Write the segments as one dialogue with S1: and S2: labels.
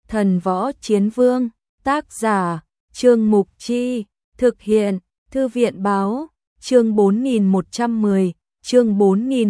S1: Thần Võ Chiến Vương, tác giả, Trương Mục Chi, thực hiện, Thư viện Báo, chương 4110, chương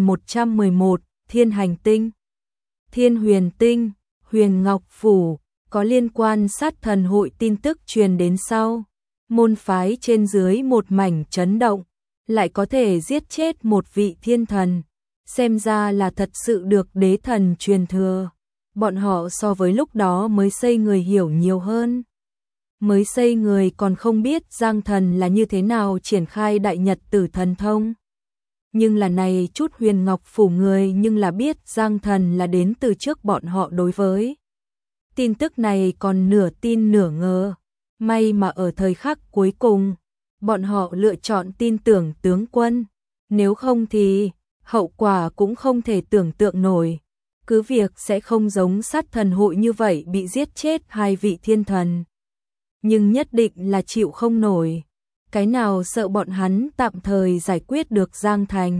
S1: 4111, Thiên Hành Tinh, Thiên Huyền Tinh, Huyền Ngọc Phủ, có liên quan sát thần hội tin tức truyền đến sau. Môn phái trên dưới một mảnh chấn động, lại có thể giết chết một vị thiên thần, xem ra là thật sự được đế thần truyền thừa. Bọn họ so với lúc đó mới xây người hiểu nhiều hơn. Mới xây người còn không biết Giang Thần là như thế nào triển khai đại nhật tử thần thông. Nhưng là này chút Huyền Ngọc Phủ người nhưng là biết Giang Thần là đến từ trước bọn họ đối với. Tin tức này còn nửa tin nửa ngờ. May mà ở thời khắc cuối cùng, bọn họ lựa chọn tin tưởng tướng quân. Nếu không thì, hậu quả cũng không thể tưởng tượng nổi. Cứ việc sẽ không giống sát thần hội như vậy bị giết chết hai vị thiên thần. Nhưng nhất định là chịu không nổi. Cái nào sợ bọn hắn tạm thời giải quyết được Giang Thành.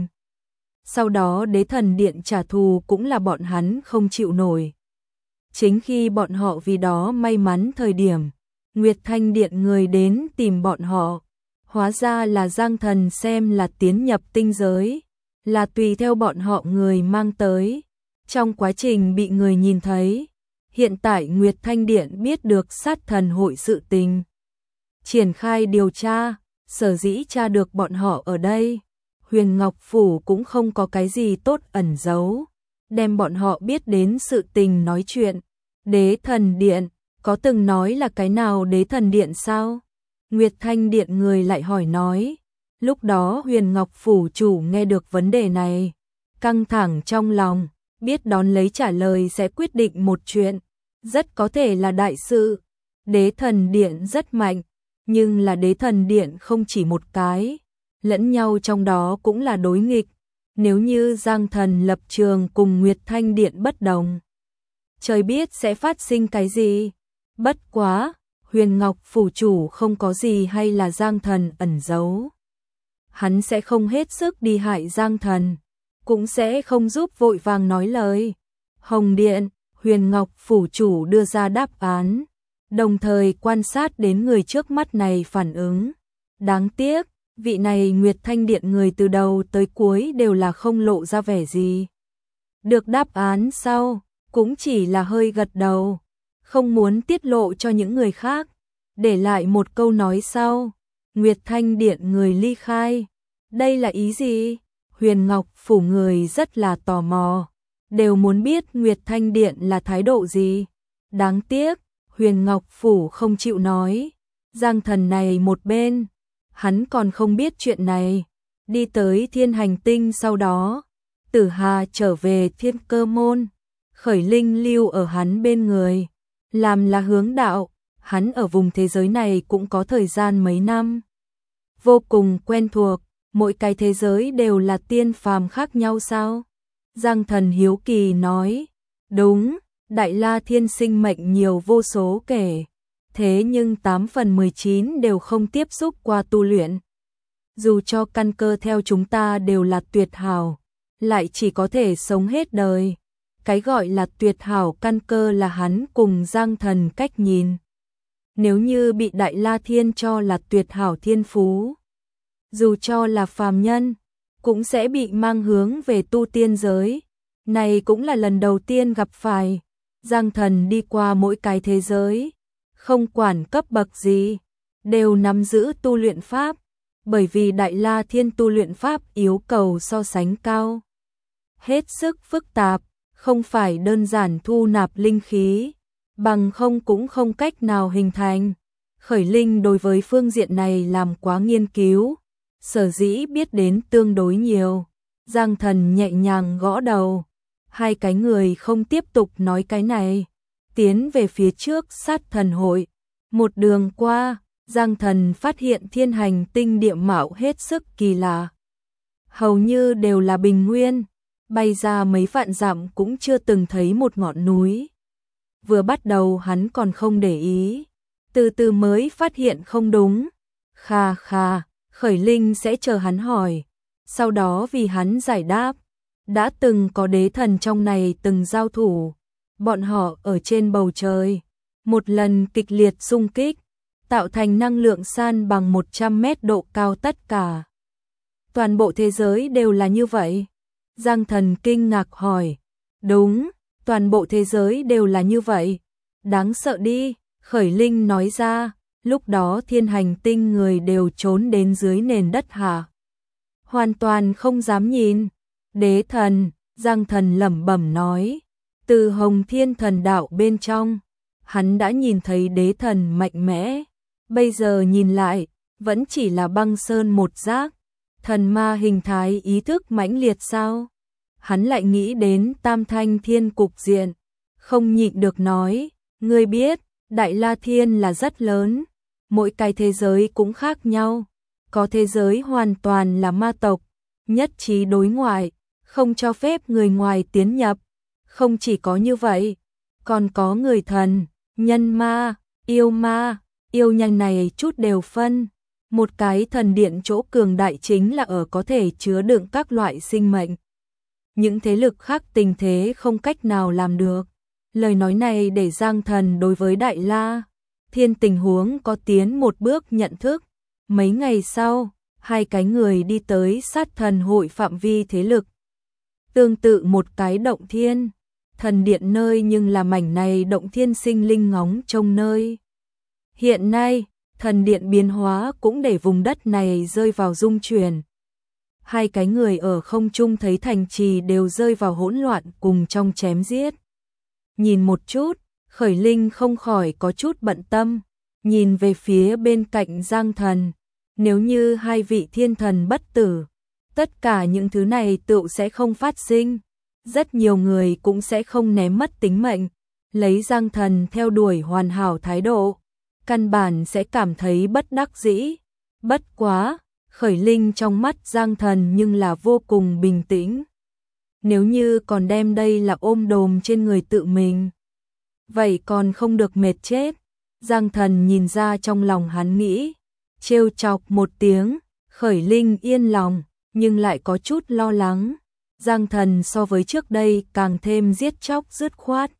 S1: Sau đó đế thần điện trả thù cũng là bọn hắn không chịu nổi. Chính khi bọn họ vì đó may mắn thời điểm, Nguyệt Thanh Điện người đến tìm bọn họ. Hóa ra là Giang Thần xem là tiến nhập tinh giới, là tùy theo bọn họ người mang tới. Trong quá trình bị người nhìn thấy, hiện tại Nguyệt Thanh Điện biết được sát thần hội sự tình. Triển khai điều tra, sở dĩ tra được bọn họ ở đây. Huyền Ngọc Phủ cũng không có cái gì tốt ẩn giấu, đem bọn họ biết đến sự tình nói chuyện. Đế thần điện, có từng nói là cái nào đế thần điện sao? Nguyệt Thanh Điện người lại hỏi nói. Lúc đó Huyền Ngọc Phủ chủ nghe được vấn đề này, căng thẳng trong lòng, biết đón lấy trả lời sẽ quyết định một chuyện, rất có thể là đại sự. Đế thần điện rất mạnh, nhưng là đế thần điện không chỉ một cái, lẫn nhau trong đó cũng là đối nghịch. Nếu như Giang Thần lập trường cùng Nguyệt Thanh Điện bất đồng, trời biết sẽ phát sinh cái gì. Bất quá, Huyền Ngọc Phủ chủ không có gì hay là Giang Thần ẩn giấu. Hắn sẽ không hết sức đi hại Giang Thần, cũng sẽ không giúp vội vàng nói lời. Hồng Điện, Huyền Ngọc Phủ chủ đưa ra đáp án, đồng thời quan sát đến người trước mắt này phản ứng. Đáng tiếc, vị này Nguyệt Thanh Điện người từ đầu tới cuối đều là không lộ ra vẻ gì. Được đáp án sau, cũng chỉ là hơi gật đầu, không muốn tiết lộ cho những người khác, để lại một câu nói sau. Nguyệt Thanh Điện người ly khai. Đây là ý gì? Huyền Ngọc Phủ người rất là tò mò, đều muốn biết Nguyệt Thanh Điện là thái độ gì. Đáng tiếc, Huyền Ngọc Phủ không chịu nói. Giang Thần này một bên, hắn còn không biết chuyện này. Đi tới Thiên Hành Tinh sau đó, Tử Hà trở về Thiên Cơ Môn, Khởi Linh lưu ở hắn bên người, làm là hướng đạo. Hắn ở vùng thế giới này cũng có thời gian mấy năm, vô cùng quen thuộc. Mỗi cái thế giới đều là tiên phàm khác nhau sao? Giang Thần hiếu kỳ nói. Đúng, Đại La Thiên sinh mệnh nhiều vô số kể, thế nhưng 8 phần 19 đều không tiếp xúc qua tu luyện. Dù cho căn cơ theo chúng ta đều là tuyệt hảo, lại chỉ có thể sống hết đời. Cái gọi là tuyệt hảo căn cơ là hắn cùng Giang Thần cách nhìn. Nếu như bị Đại La Thiên cho là tuyệt hảo thiên phú, dù cho là phàm nhân, cũng sẽ bị mang hướng về tu tiên giới. Này cũng là lần đầu tiên gặp phải. Giang Thần đi qua mỗi cái thế giới, không quản cấp bậc gì, đều nắm giữ tu luyện pháp, bởi vì Đại La Thiên tu luyện pháp yêu cầu so sánh cao, hết sức phức tạp, không phải đơn giản thu nạp linh khí, bằng không cũng không cách nào hình thành. Khởi Linh đối với phương diện này làm quá nghiên cứu, sở dĩ biết đến tương đối nhiều. Giang Thần nhẹ nhàng gõ đầu. Hai cái người không tiếp tục nói cái này, tiến về phía trước sát thần hội. Một đường qua, Giang Thần phát hiện Thiên Hành Tinh địa mạo hết sức kỳ lạ, hầu như đều là bình nguyên, bay ra mấy vạn dặm cũng chưa từng thấy một ngọn núi. Vừa bắt đầu hắn còn không để ý, từ từ mới phát hiện không đúng. Khà khà, Khởi Linh sẽ chờ hắn hỏi, sau đó vì hắn giải đáp. Đã từng có đế thần trong này từng giao thủ, bọn họ ở trên bầu trời, một lần kịch liệt xung kích, tạo thành năng lượng san bằng 100 mét độ cao tất cả. Toàn bộ thế giới đều là như vậy? Giang Thần kinh ngạc hỏi. Đúng, toàn bộ thế giới đều là như vậy. Đáng sợ đi, Khởi Linh nói ra, lúc đó thiên hành tinh người đều trốn đến dưới nền đất hả? Hoàn toàn không dám nhìn. Đế thần, Giang Thần lẩm bẩm nói, từ Hồng Thiên Thần Đạo bên trong, hắn đã nhìn thấy đế thần mạnh mẽ, bây giờ nhìn lại, vẫn chỉ là băng sơn một giác, thần ma hình thái ý thức mãnh liệt sao? Hắn lại nghĩ đến Tam Thanh Thiên cục diện, không nhịn được nói, ngươi biết, Đại La Thiên là rất lớn, mỗi cái thế giới cũng khác nhau, có thế giới hoàn toàn là ma tộc, nhất trí đối ngoại, không cho phép người ngoài tiến nhập, không chỉ có như vậy, còn có người thần, nhân ma, yêu nhanh này chút đều phân. Một cái thần điện chỗ cường đại chính là ở có thể chứa đựng các loại sinh mệnh. Những thế lực khác tình thế không cách nào làm được. Lời nói này để Giang Thần đối với Đại La Thiên tình huống có tiến một bước nhận thức. Mấy ngày sau, hai cái người đi tới sát thần hội phạm vi thế lực. Tương tự một cái động thiên, thần điện nơi nhưng là mảnh này động thiên sinh linh ngóng trông nơi. Hiện nay, thần điện biến hóa cũng để vùng đất này rơi vào rung chuyển. Hai cái người ở không trung thấy thành trì đều rơi vào hỗn loạn cùng trong chém giết. Nhìn một chút, Khởi Linh không khỏi có chút bận tâm, nhìn về phía bên cạnh Giang Thần, nếu như hai vị thiên thần bất tử, tất cả những thứ này tựu sẽ không phát sinh, rất nhiều người cũng sẽ không ném mất tính mệnh, lấy Giang Thần theo đuổi hoàn hảo thái độ, căn bản sẽ cảm thấy bất đắc dĩ. Bất quá, Khởi Linh trong mắt Giang Thần nhưng là vô cùng bình tĩnh. Nếu như còn đem đây là ôm đồm trên người tự mình, vậy còn không được mệt chết. Giang Thần nhìn ra trong lòng hắn nghĩ, trêu chọc một tiếng, Khởi Linh yên lòng, nhưng lại có chút lo lắng. Giang Thần so với trước đây càng thêm giết chóc dứt khoát.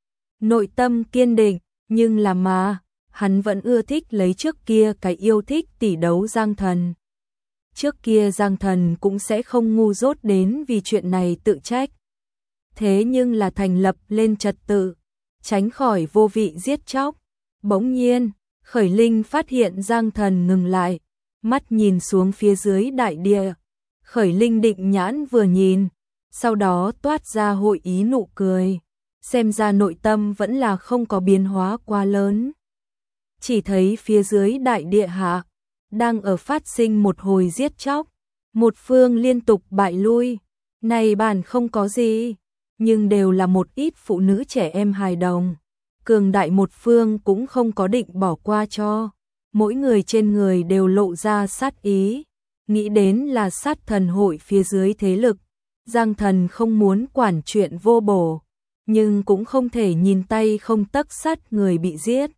S1: Nội tâm kiên định, nhưng mà hắn vẫn ưa thích lấy trước kia cái yêu thích tỉ đấu Giang Thần. Trước kia Giang Thần cũng sẽ không ngu dốt đến vì chuyện này tự trách. Thế nhưng là thành lập lên trật tự, tránh khỏi vô vị giết chóc. Bỗng nhiên, Khởi Linh phát hiện Giang Thần ngừng lại, mắt nhìn xuống phía dưới đại địa. Khởi Linh định nhãn vừa nhìn, sau đó toát ra hội ý nụ cười. Xem ra nội tâm vẫn là không có biến hóa quá lớn. Chỉ thấy phía dưới đại địa hạ, đang ở phát sinh một hồi giết chóc, một phương liên tục bại lui. Này bản không có gì, nhưng đều là một ít phụ nữ trẻ em hài đồng. Cường đại một phương cũng không có định bỏ qua cho. Mỗi người trên người đều lộ ra sát ý. Nghĩ đến là sát thần hội phía dưới thế lực. Giang Thần không muốn quản chuyện vô bổ, nhưng cũng không thể nhìn tay không tấc sắt người bị giết.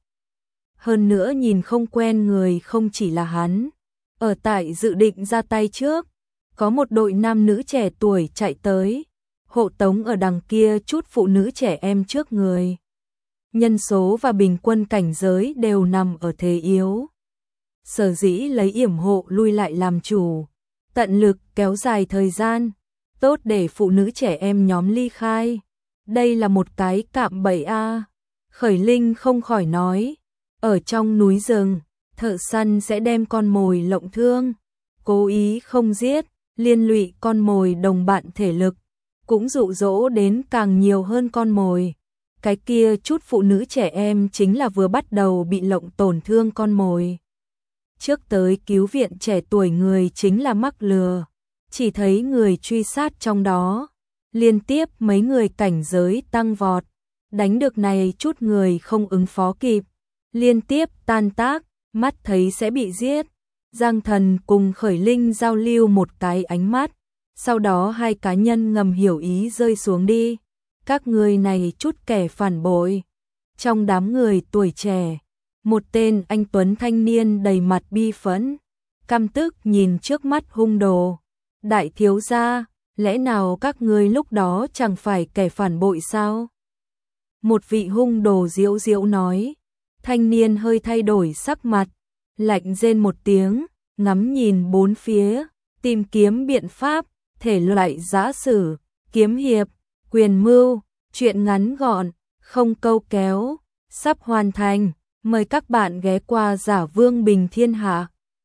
S1: Hơn nữa nhìn không quen người không chỉ là hắn. Ở tại dự định ra tay trước, có một đội nam nữ trẻ tuổi chạy tới, hộ tống ở đằng kia chút phụ nữ trẻ em trước người. Nhân số và bình quân cảnh giới đều nằm ở thế yếu. Sở dĩ lấy yểm hộ lui lại làm chủ, tận lực kéo dài thời gian, tốt để phụ nữ trẻ em nhóm ly khai. Đây là một cái cạm bẫy a. Khởi Linh không khỏi nói, ở trong núi rừng, thợ săn sẽ đem con mồi lộng thương, cố ý không giết, liên lụy con mồi đồng bạn thể lực, cũng dụ dỗ đến càng nhiều hơn con mồi. Cái kia chút phụ nữ trẻ em chính là vừa bắt đầu bị lộng tổn thương con mồi. Trước tới cứu viện trẻ tuổi người chính là mắc lừa, chỉ thấy người truy sát trong đó, liên tiếp mấy người cảnh giới tăng vọt, đánh được này chút người không ứng phó kịp, liên tiếp tan tác, mắt thấy sẽ bị giết. Giang Thần cùng Khởi Linh giao lưu một cái ánh mắt, sau đó hai cá nhân ngầm hiểu ý rơi xuống đi. Các người này chút kẻ phản bội. Trong đám người tuổi trẻ, một tên anh tuấn thanh niên đầy mặt bi phẫn, căm tức nhìn trước mắt hung đồ. Đại thiếu gia, lẽ nào các ngươi lúc đó chẳng phải kẻ phản bội sao? Một vị hung đồ diễu diễu nói, Thanh niên hơi thay đổi sắc mặt, lạnh rên một tiếng, ngắm nhìn bốn phía, tìm kiếm biện pháp, thể loại giã sử, kiếm hiệp, quyền mưu, truyện ngắn gọn, không câu kéo, sắp hoàn thành. Mời các bạn ghé qua Giả Vương Bình Thiên Hạ.